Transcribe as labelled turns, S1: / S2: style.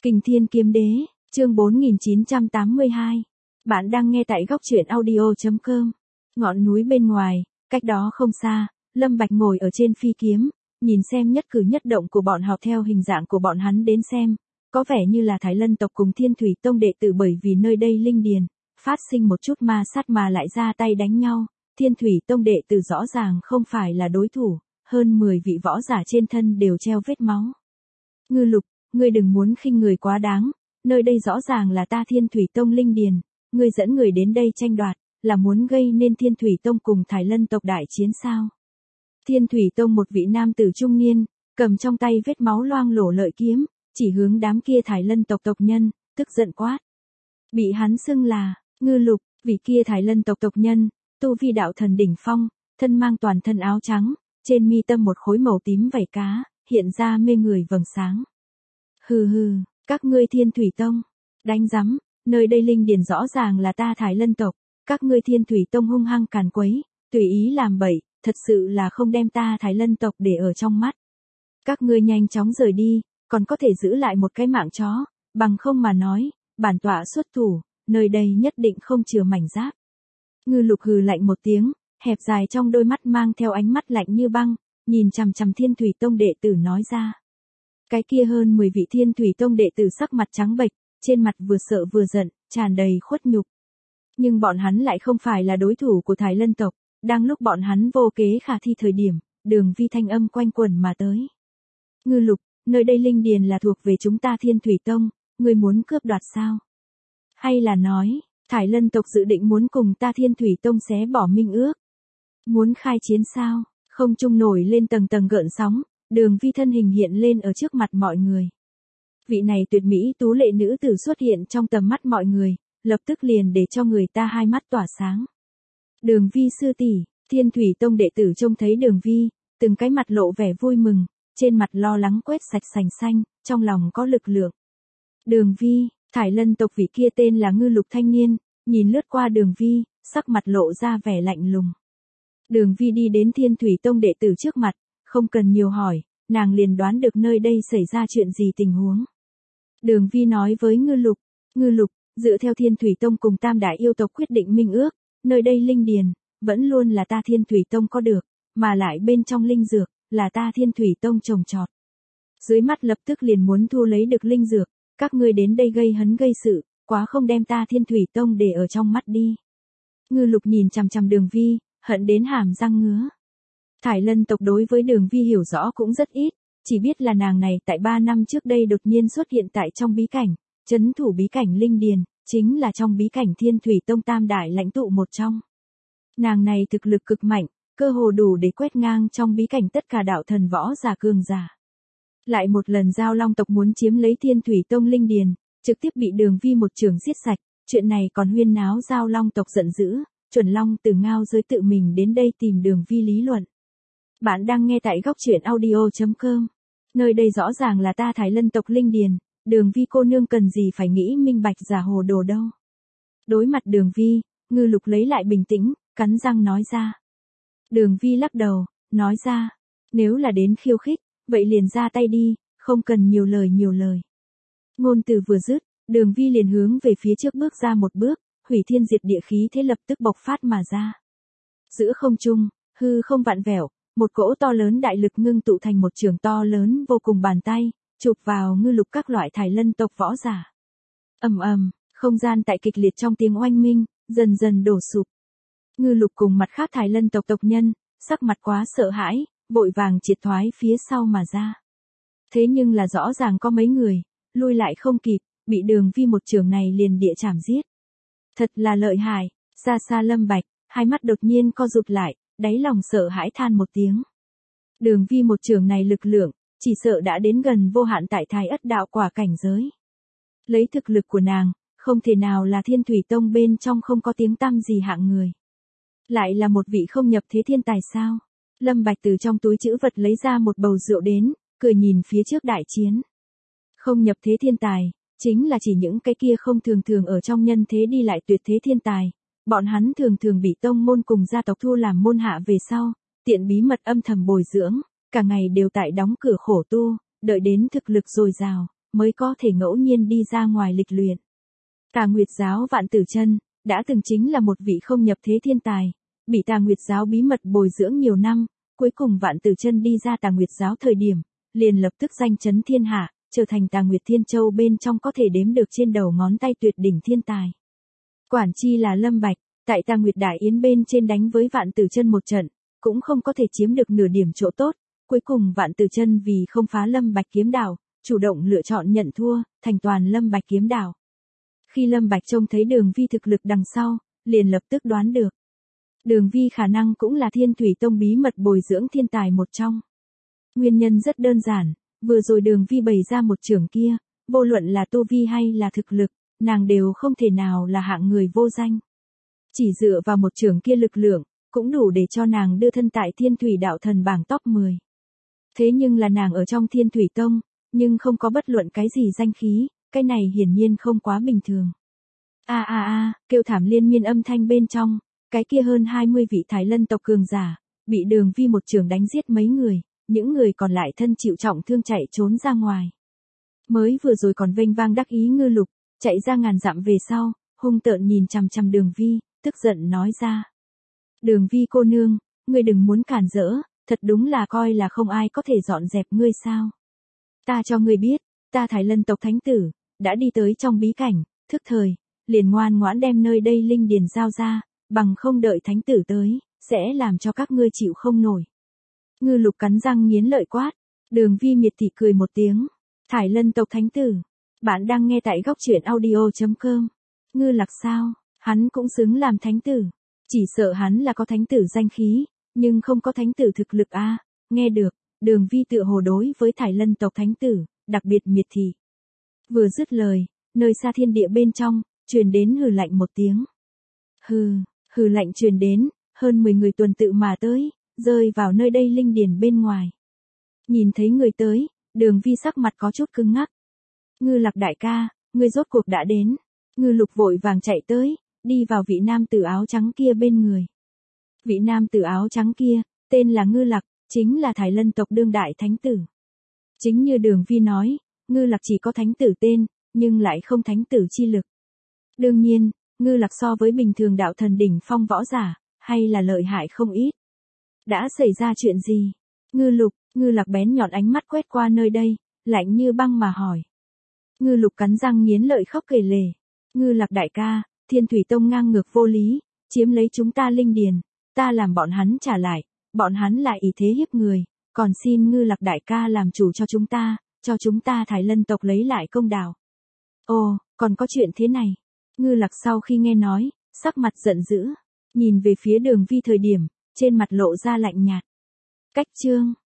S1: Kình Thiên Kiếm Đế, chương 4982. Bạn đang nghe tại góc truyện audio.com. Ngọn núi bên ngoài, cách đó không xa, Lâm Bạch ngồi ở trên phi kiếm, nhìn xem nhất cử nhất động của bọn họ theo hình dạng của bọn hắn đến xem. Có vẻ như là Thái Lân tộc cùng Thiên Thủy Tông đệ tử bởi vì nơi đây linh điền, phát sinh một chút ma sát mà lại ra tay đánh nhau. Thiên Thủy Tông đệ tử rõ ràng không phải là đối thủ, hơn 10 vị võ giả trên thân đều treo vết máu. Ngư Lục, ngươi đừng muốn khinh người quá đáng, nơi đây rõ ràng là ta Thiên Thủy Tông linh điền, ngươi dẫn người đến đây tranh đoạt, là muốn gây nên Thiên Thủy Tông cùng Thái Lân tộc đại chiến sao? Thiên Thủy Tông một vị nam tử trung niên, cầm trong tay vết máu loang lổ lợi kiếm, chỉ hướng đám kia Thái Lân tộc tộc nhân, tức giận quát. Bị hắn xưng là Ngư Lục, vị kia Thái Lân tộc tộc nhân, tu vi đạo thần đỉnh phong, thân mang toàn thân áo trắng, trên mi tâm một khối màu tím vảy cá, hiện ra mê người vầng sáng. Hừ hừ, các ngươi Thiên Thủy Tông, đánh rắm, nơi đây linh điền rõ ràng là ta Thái Lân tộc, các ngươi Thiên Thủy Tông hung hăng càn quấy, tùy ý làm bậy, thật sự là không đem ta Thái Lân tộc để ở trong mắt. Các ngươi nhanh chóng rời đi, còn có thể giữ lại một cái mạng chó, bằng không mà nói, bản tọa xuất thủ, nơi đây nhất định không chừa mảnh giáp. Ngư Lục hừ lạnh một tiếng, hẹp dài trong đôi mắt mang theo ánh mắt lạnh như băng, nhìn chằm chằm Thiên Thủy Tông đệ tử nói ra. Cái kia hơn 10 vị Thiên Thủy Tông đệ tử sắc mặt trắng bệch, trên mặt vừa sợ vừa giận, tràn đầy khuất nhục. Nhưng bọn hắn lại không phải là đối thủ của Thái Lân tộc, đang lúc bọn hắn vô kế khả thi thời điểm, Đường Vi thanh âm quanh quẩn mà tới. Ngư Lục, nơi đây linh điền là thuộc về chúng ta Thiên Thủy Tông, ngươi muốn cướp đoạt sao? Hay là nói, Thái Lân tộc dự định muốn cùng ta Thiên Thủy Tông xé bỏ minh ước? Muốn khai chiến sao? Không trung nổi lên tầng tầng gợn sóng, Đường Vi thân hình hiện lên ở trước mặt mọi người. Vị này tuyệt mỹ tú lệ nữ tử xuất hiện trong tầm mắt mọi người, lập tức liền để cho người ta hai mắt tỏa sáng. Đường Vi sư tỷ, Thiên Thủy Tông đệ tử trông thấy Đường Vi, từng cái mặt lộ vẻ vui mừng, trên mặt lo lắng quét sạch sành xanh, trong lòng có lực lượng. Đường Vi, Thái Lân tộc vị kia tên là Ngư Lục thanh niên, nhìn lướt qua Đường Vi, sắc mặt lộ ra vẻ lạnh lùng. Đường Vi đi đến Thiên Thủy Tông đệ tử trước mặt, không cần nhiều hỏi, nàng liền đoán được nơi đây xảy ra chuyện gì tình huống. Đường Vi nói với Ngư Lục, dựa theo Thiên Thủy Tông cùng Tam Đại yêu tộc quyết định minh ước, nơi đây linh điền, vẫn luôn là ta Thiên Thủy Tông có được, mà lại bên trong linh dược, là ta Thiên Thủy Tông trồng trọt. Dưới mắt lập tức liền muốn thu lấy được linh dược, các ngươi đến đây gây hấn gây sự, quá không đem ta Thiên Thủy Tông để ở trong mắt đi. Ngư Lục nhìn chằm chằm Đường Vi, hận đến hàm răng ngứa. Thái Lân tộc đối với Đường Vi hiểu rõ cũng rất ít, chỉ biết là nàng này tại 3 năm trước đây đột nhiên xuất hiện tại trong bí cảnh, trấn thủ bí cảnh linh điền, chính là trong bí cảnh Thiên Thủy Tông Tam Đại lãnh tụ một trong. Nàng này thực lực cực mạnh, cơ hồ đủ để quét ngang trong bí cảnh tất cả đạo thần võ giả cường giả. Lại một lần Giao Long tộc muốn chiếm lấy Thiên Thủy Tông linh điền, trực tiếp bị Đường Vi một trường giết sạch, chuyện này còn huyên náo Giao Long tộc giận dữ, chuẩn Long từ ngao giới tự mình đến đây tìm Đường Vi lý luận. Bạn đang nghe tại góc truyện audio.com. Nơi đây rõ ràng là ta Thái Lân tộc linh điền, Đường Vi cô nương cần gì phải nghĩ minh bạch giả hồ đồ đâu. Đối mặt Đường Vi, Ngư Lục lấy lại bình tĩnh, cắn răng nói ra. Đường Vi lắc đầu, nói ra, nếu là đến khiêu khích, vậy liền ra tay đi, không cần nhiều lời. Ngôn từ vừa dứt, Đường Vi liền hướng về phía trước bước ra một bước, hủy thiên diệt địa khí thế lập tức bộc phát mà ra. Giữa không trung, hư không vặn vẹo, một cỗ to lớn đại lực ngưng tụ thành một trường to lớn vô cùng bàn tay, chụp vào Ngư Lục các loại Thái Lân tộc võ giả. Ầm ầm, không gian tại kịch liệt trong tiếng oanh minh, dần dần đổ sụp. Ngư Lục cùng mặt khác Thái Lân tộc tộc nhân, sắc mặt quá sợ hãi, vội vàng triệt thoái phía sau mà ra. Thế nhưng là rõ ràng có mấy người, lui lại không kịp, bị Đường Vi một trường này liền địa chảm giết. Thật là lợi hại, xa xa Lâm Bạch, hai mắt đột nhiên co rụt lại, đáy lòng sợ hãi than một tiếng. Đường Vi một trường này lực lượng, chỉ sợ đã đến gần vô hạn tại Thái Ất đạo quả cảnh giới. Lấy thực lực của nàng, không thể nào là Thiên Thủy Tông bên trong không có tiếng tăm gì hạng người. Lại là một vị không nhập thế thiên tài sao? Lâm Bạch từ trong túi trữ vật lấy ra một bầu rượu đến, cười nhìn phía trước đại chiến. Không nhập thế thiên tài, chính là chỉ những cái kia không thường ở trong nhân thế đi lại tuyệt thế thiên tài. Bọn hắn thường bị tông môn cùng gia tộc thu làm môn hạ về sau, tiện bí mật âm thầm bồi dưỡng, cả ngày đều tại đóng cửa khổ tu, đợi đến thực lực dồi dào, mới có thể ngẫu nhiên đi ra ngoài lịch luyện. Tà Nguyệt giáo Vạn Tử Chân đã từng chính là một vị không nhập thế thiên tài, bị Tà Nguyệt giáo bí mật bồi dưỡng nhiều năm, cuối cùng Vạn Tử Chân đi ra Tà Nguyệt giáo thời điểm, liền lập tức danh chấn thiên hạ, trở thành Tà Nguyệt Thiên Châu bên trong có thể đếm được trên đầu ngón tay tuyệt đỉnh thiên tài. Quản chi là Lâm Bạch, tại Tà Nguyệt Đại Yến bên trên đánh với Vạn Tử Chân một trận, cũng không có thể chiếm được nửa điểm chỗ tốt, cuối cùng Vạn Tử Chân vì không phá Lâm Bạch kiếm đạo, chủ động lựa chọn nhận thua, thành toàn Lâm Bạch kiếm đạo. Khi Lâm Bạch trông thấy Đường Vi thực lực đằng sau, liền lập tức đoán được. Đường Vi khả năng cũng là Thiên Thủy Tông bí mật bồi dưỡng thiên tài một trong. Nguyên nhân rất đơn giản, vừa rồi Đường Vi bày ra một chưởng kia, vô luận là tu vi hay là thực lực, nàng đều không thể nào là hạng người vô danh. Chỉ dựa vào một chưởng kia lực lượng, cũng đủ để cho nàng đưa thân tại Thiên Thủy đạo thần bảng top 10. Thế nhưng là nàng ở trong Thiên Thủy Tông, nhưng không có bất luận cái gì danh khí, cái này hiển nhiên không quá bình thường. Kêu thảm liên miên âm thanh bên trong, cái kia hơn 20 vị Thái Lân tộc cường giả, bị Đường Vi một chưởng đánh giết mấy người, những người còn lại thân chịu trọng thương chạy trốn ra ngoài. Mới vừa rồi còn vênh vang đắc ý Ngư Lục, chạy ra ngàn dặm về sau, hung tợn nhìn chằm chằm Đường Vi, tức giận nói ra. Đường Vi cô nương, ngươi đừng muốn cản rỡ, thật đúng là coi là không ai có thể dọn dẹp ngươi sao. Ta cho ngươi biết, ta Thái Lân tộc thánh tử, đã đi tới trong bí cảnh, thức thời, liền ngoan ngoãn đem nơi đây linh điền giao ra, bằng không đợi thánh tử tới, sẽ làm cho các ngươi chịu không nổi. Ngư Lục cắn răng nghiến lợi quát, Đường Vi miệt thị cười một tiếng, Thái Lân tộc thánh tử, bạn đang nghe tại góc truyện audio.com. Ngư Lạc sao, hắn cũng xứng làm thánh tử, chỉ sợ hắn là có thánh tử danh khí, nhưng không có thánh tử thực lực a. Nghe được, Đường Vi tựa hồ đối với Thái Lân tộc thánh tử, đặc biệt miệt thị. Vừa dứt lời, nơi xa thiên địa bên trong, truyền đến hừ lạnh một tiếng. Hừ lạnh truyền đến, hơn 10 người tuần tự mà tới, rơi vào nơi đây linh điền bên ngoài. Nhìn thấy người tới, Đường Vi sắc mặt có chút cứng ngắc. Ngư Lạc đại ca, ngươi rốt cuộc đã đến. Ngư Lục vội vàng chạy tới, đi vào vị nam tử áo trắng kia bên người. Vị nam tử áo trắng kia, tên là Ngư Lạc, chính là Thái Lân tộc đương đại thánh tử. Chính như Đường Vi nói, Ngư Lạc chỉ có thánh tử tên, nhưng lại không thánh tử chi lực. Đương nhiên, Ngư Lạc so với bình thường đạo thần đỉnh phong võ giả, hay là lợi hại không ít. Đã xảy ra chuyện gì? Ngư Lạc bén nhọn ánh mắt quét qua nơi đây, lạnh như băng mà hỏi. Ngư Lục cắn răng nghiến lợi khóc kể lể. Ngư Lạc đại ca, Thiên Thủy Tông ngang ngược vô lý, chiếm lấy chúng ta linh điền, ta làm bọn hắn trả lại, bọn hắn lại ý thế hiếp người, còn xin Ngư Lạc đại ca làm chủ cho chúng ta Thái Lân tộc lấy lại công đạo. Ồ, còn có chuyện thế này. Ngư Lạc sau khi nghe nói, sắc mặt giận dữ, nhìn về phía Đường Vi thời điểm, trên mặt lộ ra lạnh nhạt. Cách chương